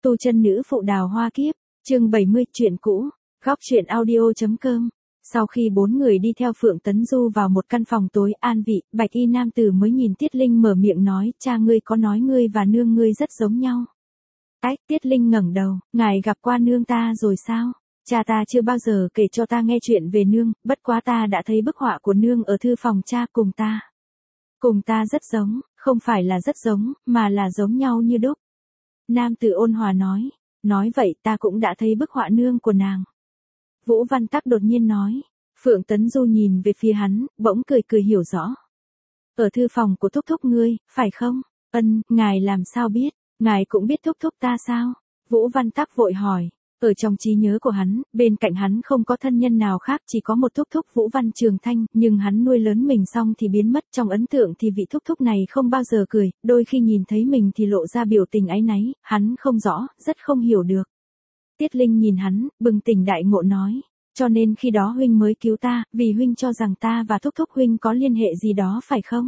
Tu chân nữ phụ đào hoa kiếp, chương 70, chuyện cũ, góc truyện audio.com. Sau khi 4 người đi theo Phượng Tấn Du vào một căn phòng tối an vị, bạch y nam tử mới nhìn Tiết Linh mở miệng nói, cha ngươi có nói ngươi và nương ngươi rất giống nhau. Ách, Tiết Linh ngẩng đầu, ngài gặp qua nương ta rồi sao? Cha ta chưa bao giờ kể cho ta nghe chuyện về nương, bất quá ta đã thấy bức họa của nương ở thư phòng cha cùng ta. Cùng ta rất giống, không phải là rất giống, mà là giống nhau như đúc. Nam tử ôn hòa nói vậy ta cũng đã thấy bức họa nương của nàng. Vũ Văn Tắc đột nhiên nói, Phượng Tấn Du nhìn về phía hắn, bỗng cười hiểu rõ. Ở thư phòng của thúc thúc ngươi, phải không? Ngài làm sao biết, ngài cũng biết thúc thúc ta sao? Vũ Văn Tắc vội hỏi. Ở trong trí nhớ của hắn, bên cạnh hắn không có thân nhân nào khác, chỉ có một thúc thúc Vũ Văn Trường Thanh, nhưng hắn nuôi lớn mình xong thì biến mất, trong ấn tượng thì vị thúc thúc này không bao giờ cười, đôi khi nhìn thấy mình thì lộ ra biểu tình áy náy, hắn không rõ, rất không hiểu được. Tiết Linh nhìn hắn, bừng tỉnh đại ngộ nói, cho nên khi đó huynh mới cứu ta, vì huynh cho rằng ta và thúc thúc huynh có liên hệ gì đó phải không?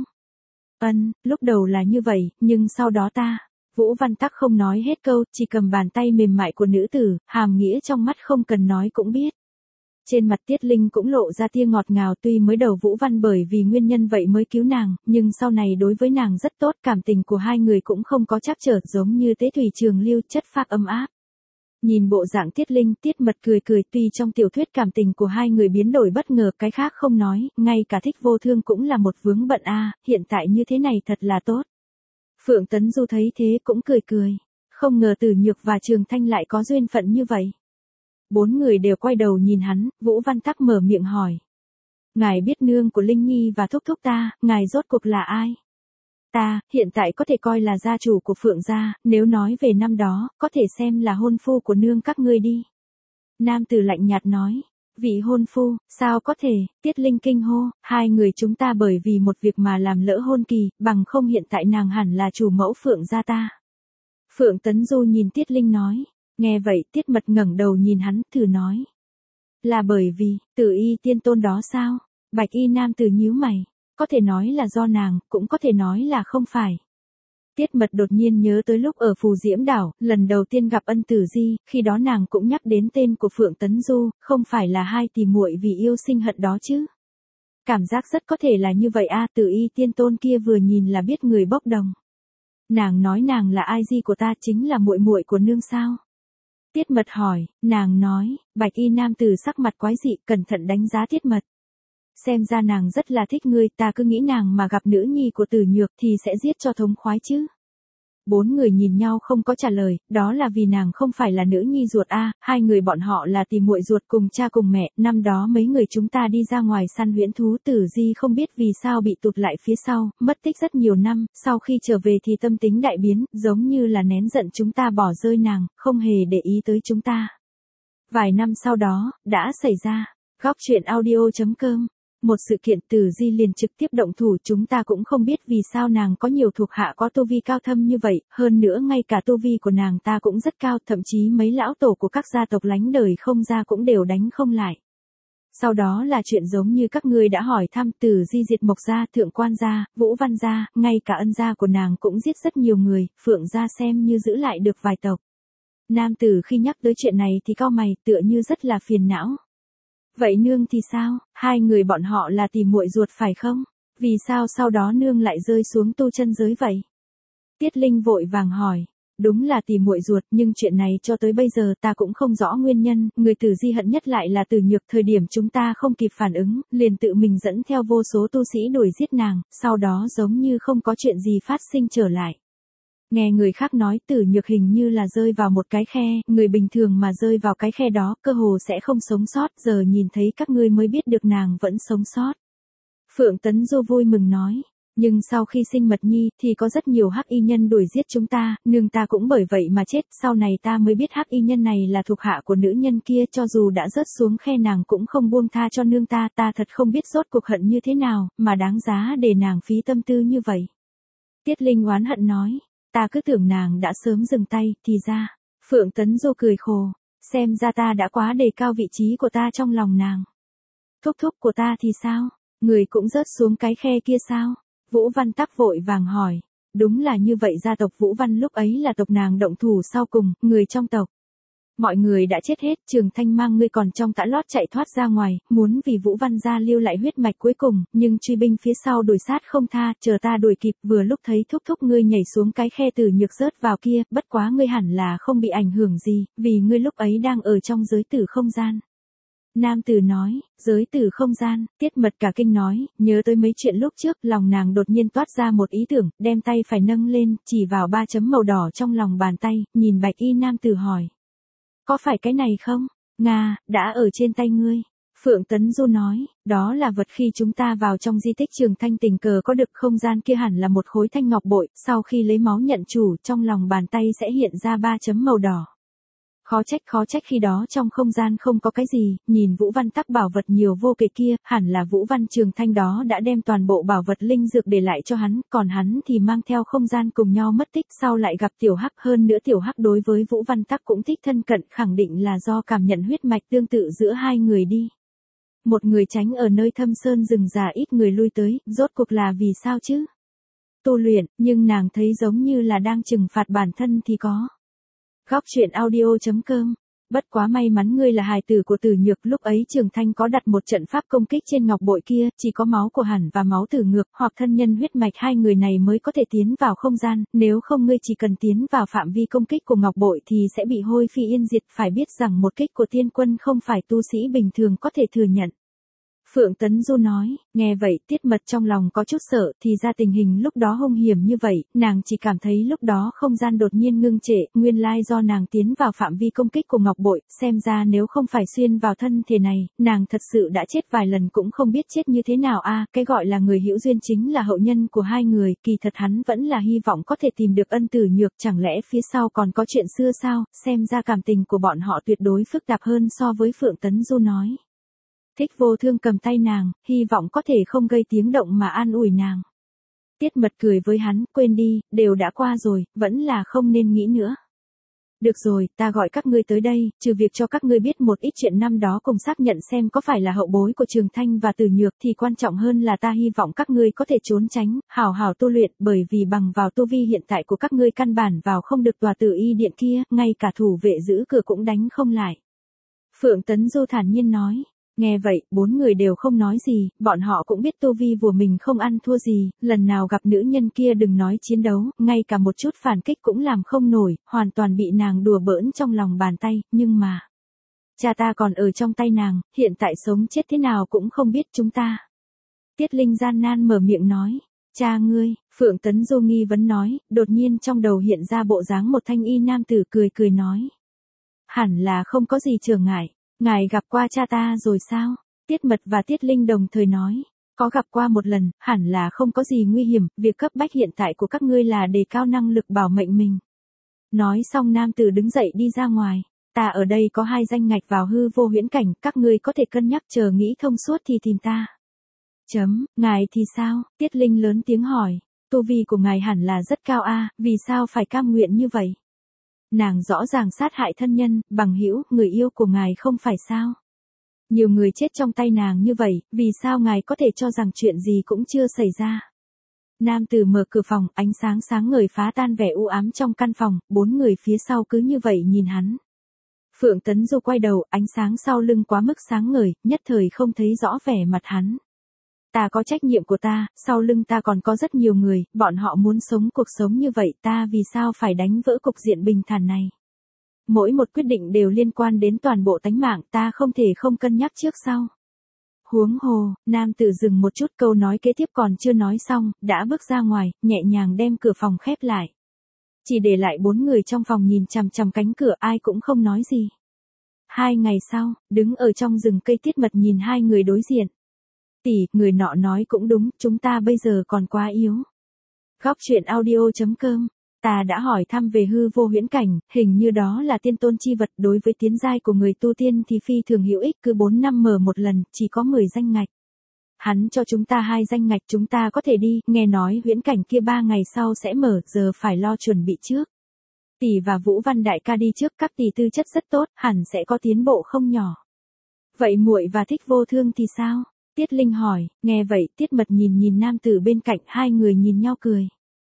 Lúc đầu là như vậy, nhưng sau đó ta... Vũ Văn Tắc không nói hết câu, chỉ cầm bàn tay mềm mại của nữ tử, hàm nghĩa trong mắt không cần nói cũng biết. Trên mặt Tiết Linh cũng lộ ra tia ngọt ngào, tuy mới đầu Vũ Văn bởi vì nguyên nhân vậy mới cứu nàng, nhưng sau này đối với nàng rất tốt, cảm tình của hai người cũng không có trắc trở, giống như tế thủy trường lưu, chất phác ấm áp. Nhìn bộ dạng Tiết Linh, Tiết Mật cười tuy trong tiểu thuyết cảm tình của hai người biến đổi bất ngờ, cái khác không nói, ngay cả Thích Vô Thương cũng là một vướng bận hiện tại như thế này thật là tốt. Phượng Tấn Du thấy thế cũng cười, không ngờ Tử Nhược và Trường Thanh lại có duyên phận như vậy. 4 người đều quay đầu nhìn hắn, Vũ Văn Tắc mở miệng hỏi. Ngài biết nương của Linh Nhi và thúc thúc ta, ngài rốt cuộc là ai? Ta, hiện tại có thể coi là gia chủ của Phượng gia, nếu nói về năm đó, có thể xem là hôn phu của nương các ngươi đi. Nam tử lạnh nhạt nói. Vị hôn phu, sao có thể? Tiết Linh kinh hô, hai người chúng ta bởi vì một việc mà làm lỡ hôn kỳ, bằng không hiện tại nàng hẳn là chủ mẫu Phượng gia ta. Phượng Tấn Du nhìn Tiết Linh nói, nghe vậy Tiết Mật ngẩng đầu nhìn hắn, thử nói. Là bởi vì, Tử Y tiên tôn đó sao? Bạch y nam tử nhíu mày, có thể nói là do nàng, cũng có thể nói là không phải. Tiết Mật đột nhiên nhớ tới lúc ở Phù Diễm Đảo, lần đầu tiên gặp Ân Tử Di, khi đó nàng cũng nhắc đến tên của Phượng Tấn Du, không phải là hai tỷ muội vì yêu sinh hận đó chứ. Cảm giác rất có thể là như vậy Tử Y tiên tôn kia vừa nhìn là biết người bốc đồng. Nàng nói nàng là ai di của ta chính là muội muội của nương sao? Tiết Mật hỏi, nàng nói, bạch y nam tử sắc mặt quái dị, cẩn thận đánh giá Tiết Mật. Xem ra nàng rất là thích ngươi, ta cứ nghĩ nàng mà gặp nữ nhi của Tử Nhược thì sẽ giết cho thống khoái chứ. 4 người nhìn nhau không có trả lời, đó là vì nàng không phải là nữ nhi ruột hai người bọn họ là tỷ muội ruột cùng cha cùng mẹ, năm đó mấy người chúng ta đi ra ngoài săn huyễn thú, Tử Di không biết vì sao bị tụt lại phía sau, mất tích rất nhiều năm, sau khi trở về thì tâm tính đại biến, giống như là nén giận chúng ta bỏ rơi nàng, không hề để ý tới chúng ta. Vài năm sau đó, đã xảy ra, góc truyện audio.com. Một sự kiện Tử Di liền trực tiếp động thủ, chúng ta cũng không biết vì sao nàng có nhiều thuộc hạ có tu vi cao thâm như vậy, hơn nữa ngay cả tu vi của nàng ta cũng rất cao, thậm chí mấy lão tổ của các gia tộc lánh đời không ra cũng đều đánh không lại. Sau đó là chuyện giống như các ngươi đã hỏi thăm, Tử Di diệt Mộc gia, Thượng Quan gia, Vũ Văn gia, ngay cả Ân gia của nàng cũng giết rất nhiều người, Phượng gia xem như giữ lại được vài tộc. Nam tử khi nhắc tới chuyện này thì cau mày, tựa như rất là phiền não. Vậy nương thì sao? Hai người bọn họ là tỷ muội ruột phải không? Vì sao sau đó nương lại rơi xuống tu chân giới vậy? Tiết Linh vội vàng hỏi. Đúng là tỷ muội ruột, nhưng chuyện này cho tới bây giờ ta cũng không rõ nguyên nhân, người Tử Di hận nhất lại là Tử Nhược, thời điểm chúng ta không kịp phản ứng, liền tự mình dẫn theo vô số tu sĩ đuổi giết nàng, sau đó giống như không có chuyện gì phát sinh trở lại. Nghe người khác nói Tử Nhược hình như là rơi vào một cái khe, người bình thường mà rơi vào cái khe đó cơ hồ sẽ không sống sót, giờ nhìn thấy các ngươi mới biết được nàng vẫn sống sót. Phượng Tấn Du vui mừng nói, nhưng sau khi sinh Mật Nhi thì có rất nhiều hắc y nhân đuổi giết chúng ta, nương ta cũng bởi vậy mà chết, sau này ta mới biết hắc y nhân này là thuộc hạ của nữ nhân kia, cho dù đã rớt xuống khe nàng cũng không buông tha cho nương ta, ta thật không biết rốt cuộc hận như thế nào, mà đáng giá để nàng phí tâm tư như vậy. Tiết Linh oán hận nói. Ta cứ tưởng nàng đã sớm dừng tay, thì ra. Phượng Tấn Du cười khổ. Xem ra ta đã quá đề cao vị trí của ta trong lòng nàng. Thúc thúc của ta thì sao? Người cũng rớt xuống cái khe kia sao? Vũ Văn Tắc vội vàng hỏi. Đúng là như vậy, gia tộc Vũ Văn lúc ấy là tộc nàng động thủ sau cùng, người trong tộc. Mọi người đã chết hết, Trường Thanh mang ngươi còn trong tã lót chạy thoát ra ngoài, muốn vì Vũ Văn gia lưu lại huyết mạch cuối cùng, nhưng truy binh phía sau đuổi sát không tha, chờ ta đuổi kịp, vừa lúc thấy thúc thúc ngươi nhảy xuống cái khe Tử Nhược rớt vào kia, bất quá ngươi hẳn là không bị ảnh hưởng gì, vì ngươi lúc ấy đang ở trong giới tử không gian. Nam tử nói, giới tử không gian, Tiết Mật cả kinh nói, nhớ tới mấy chuyện lúc trước, lòng nàng đột nhiên toát ra một ý tưởng, đem tay phải nâng lên, chỉ vào 3 chấm màu đỏ trong lòng bàn tay, nhìn bạch y nam tử hỏi. Có phải cái này không? Nga, đã ở trên tay ngươi. Phượng Tấn Du nói, đó là vật khi chúng ta vào trong di tích Trường Thanh tình cờ có được, không gian kia hẳn là một khối thanh ngọc bội, sau khi lấy máu nhận chủ, trong lòng bàn tay sẽ hiện ra 3 chấm màu đỏ. Khó trách khi đó trong không gian không có cái gì, nhìn Vũ Văn tắc bảo vật nhiều vô kể kia, hẳn là Vũ Văn Trường Thanh đó đã đem toàn bộ bảo vật linh dược để lại cho hắn, còn hắn thì mang theo không gian cùng nhau mất tích, sau lại gặp Tiểu Hắc, hơn nữa Tiểu Hắc đối với Vũ Văn tắc cũng thích thân cận, khẳng định là do cảm nhận huyết mạch tương tự giữa hai người đi. Một người tránh ở nơi thâm sơn rừng già ít người lui tới, rốt cuộc là vì sao chứ? Tu luyện, nhưng nàng thấy giống như là đang trừng phạt bản thân thì có. Góc truyện audio.com. Bất quá may mắn ngươi là hài tử của Tử Nhược, lúc ấy Trường Thanh có đặt một trận pháp công kích trên ngọc bội kia, chỉ có máu của Hẳn và máu Tử Nhược hoặc thân nhân huyết mạch hai người này mới có thể tiến vào không gian, nếu không ngươi chỉ cần tiến vào phạm vi công kích của ngọc bội thì sẽ bị hôi phi yên diệt, phải biết rằng một kích của tiên quân không phải tu sĩ bình thường có thể thừa nhận. Phượng Tấn Du nói, nghe vậy Tiết Mật trong lòng có chút sợ, thì ra tình hình lúc đó hung hiểm như vậy, nàng chỉ cảm thấy lúc đó không gian đột nhiên ngưng trệ, nguyên lai do nàng tiến vào phạm vi công kích của ngọc bội, xem ra nếu không phải xuyên vào thân thể này, nàng thật sự đã chết vài lần cũng không biết chết như thế nào a. Cái gọi là người hữu duyên chính là hậu nhân của hai người, kỳ thật hắn vẫn là hy vọng có thể tìm được ân Tử Nhược, chẳng lẽ phía sau còn có chuyện xưa sao, xem ra cảm tình của bọn họ tuyệt đối phức tạp hơn so với Phượng Tấn Du nói. Thích Vô Thương cầm tay nàng, hy vọng có thể không gây tiếng động mà an ủi nàng. Tiết Mật cười với hắn, quên đi, đều đã qua rồi, vẫn là không nên nghĩ nữa. Được rồi, ta gọi các ngươi tới đây, trừ việc cho các ngươi biết một ít chuyện năm đó cùng xác nhận xem có phải là hậu bối của Trường Thanh và Tử Nhược, thì quan trọng hơn là ta hy vọng các ngươi có thể trốn tránh, hảo hảo tu luyện, bởi vì bằng vào tu vi hiện tại của các ngươi căn bản vào không được tòa Tử Y điện kia, ngay cả thủ vệ giữ cửa cũng đánh không lại. Phượng Tấn Du thản nhiên nói. Nghe vậy, 4 người đều không nói gì, bọn họ cũng biết tu vi của mình không ăn thua gì, lần nào gặp nữ nhân kia đừng nói chiến đấu, ngay cả một chút phản kích cũng làm không nổi, hoàn toàn bị nàng đùa bỡn trong lòng bàn tay, nhưng mà... Cha ta còn ở trong tay nàng, hiện tại sống chết thế nào cũng không biết chúng ta. Tiết Linh gian nan mở miệng nói, cha ngươi, Phượng Tấn Du nghi vấn nói, đột nhiên trong đầu hiện ra bộ dáng một thanh y nam tử cười nói. Hẳn là không có gì trở ngại. Ngài gặp qua cha ta rồi sao? Tiết Mật và Tiết Linh đồng thời nói. Có gặp qua một lần, hẳn là không có gì nguy hiểm, việc cấp bách hiện tại của các ngươi là đề cao năng lực bảo mệnh mình. Nói xong nam tử đứng dậy đi ra ngoài. Ta ở đây có 2 danh ngạch vào hư vô huyễn cảnh, các ngươi có thể cân nhắc, chờ nghĩ thông suốt thì tìm ta. Ngài thì sao? Tiết Linh lớn tiếng hỏi. Tu vi của ngài hẳn là rất cao a, vì sao phải cam nguyện như vậy? Nàng rõ ràng sát hại thân nhân, bằng hữu, người yêu của ngài không phải sao? Nhiều người chết trong tay nàng như vậy, vì sao ngài có thể cho rằng chuyện gì cũng chưa xảy ra? Nam tử mở cửa phòng, ánh sáng sáng ngời phá tan vẻ u ám trong căn phòng, 4 người phía sau cứ như vậy nhìn hắn. Phượng Tấn Du quay đầu, ánh sáng sau lưng quá mức sáng ngời, nhất thời không thấy rõ vẻ mặt hắn. Ta có trách nhiệm của ta, sau lưng ta còn có rất nhiều người, bọn họ muốn sống cuộc sống như vậy, ta vì sao phải đánh vỡ cục diện bình thản này? Mỗi một quyết định đều liên quan đến toàn bộ tánh mạng, ta không thể không cân nhắc trước sau. Huống hồ, nam tử dừng một chút, câu nói kế tiếp còn chưa nói xong, đã bước ra ngoài, nhẹ nhàng đem cửa phòng khép lại. Chỉ để lại 4 người trong phòng nhìn chằm chằm cánh cửa, ai cũng không nói gì. 2 ngày sau, đứng ở trong rừng cây Tiết Mật nhìn 2 người đối diện. Tỷ, người nọ nói cũng đúng, chúng ta bây giờ còn quá yếu. Góc truyện audio.com. Ta đã hỏi thăm về hư vô huyễn cảnh, hình như đó là tiên tôn chi vật, đối với tiến giai của người tu tiên thì phi thường hữu ích, cứ 4 năm mở một lần, chỉ có 10 danh ngạch. Hắn cho chúng ta 2 danh ngạch, chúng ta có thể đi, nghe nói huyễn cảnh kia 3 ngày sau sẽ mở, giờ phải lo chuẩn bị trước. Tỷ và Vũ Văn đại ca đi trước, các tỷ tư chất rất tốt, hẳn sẽ có tiến bộ không nhỏ. Vậy muội và Thích Vô Thương thì sao? Tiết Linh hỏi, nghe vậy Tiết Mật nhìn nam tử bên cạnh, 2 người nhìn nhau cười.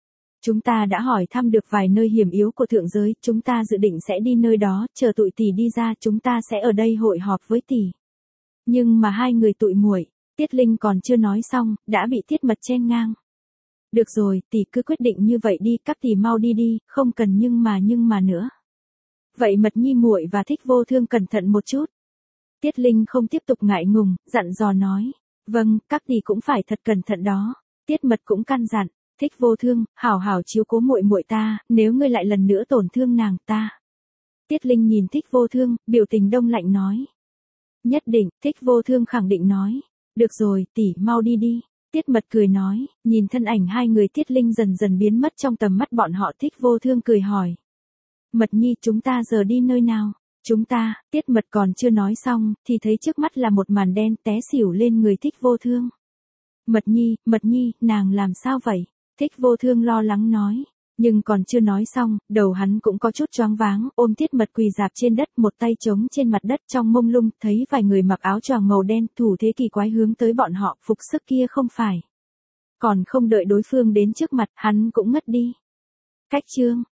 Chúng ta đã hỏi thăm được vài nơi hiểm yếu của thượng giới, chúng ta dự định sẽ đi nơi đó, chờ tụi tỷ đi ra chúng ta sẽ ở đây hội họp với tỷ. Nhưng mà hai người tụi muội, Tiết Linh còn chưa nói xong, đã bị Tiết Mật chen ngang. Được rồi, tỷ cứ quyết định như vậy đi, các tỷ mau đi đi, không cần nhưng mà nữa. Vậy Mật Nhi muội và Thích Vô Thương cẩn thận một chút. Tiết Linh không tiếp tục ngại ngùng, dặn dò nói. Vâng, các tỷ cũng phải thật cẩn thận đó. Tiết Mật cũng căn dặn. Thích Vô Thương, hảo hảo chiếu cố muội muội ta, nếu ngươi lại lần nữa tổn thương nàng ta. Tiết Linh nhìn Thích Vô Thương, biểu tình đông lạnh nói. Nhất định, Thích Vô Thương khẳng định nói. Được rồi, tỷ mau đi đi. Tiết Mật cười nói, nhìn thân ảnh hai người Tiết Linh dần dần biến mất trong tầm mắt bọn họ. Thích Vô Thương cười hỏi. Mật Nhi, chúng ta giờ đi nơi nào? Chúng ta, Tiết Mật còn chưa nói xong, thì thấy trước mắt là một màn đen té xỉu lên người Thích Vô Thương. Mật Nhi, nàng làm sao vậy? Thích Vô Thương lo lắng nói. Nhưng còn chưa nói xong, đầu hắn cũng có chút choáng váng, ôm Tiết Mật quỳ dạp trên đất, một tay trống trên mặt đất trong mông lung, thấy vài người mặc áo choàng màu đen, thủ thế kỳ quái hướng tới bọn họ, phục sức kia không phải. Còn không đợi đối phương đến trước mặt, hắn cũng ngất đi. Cách chương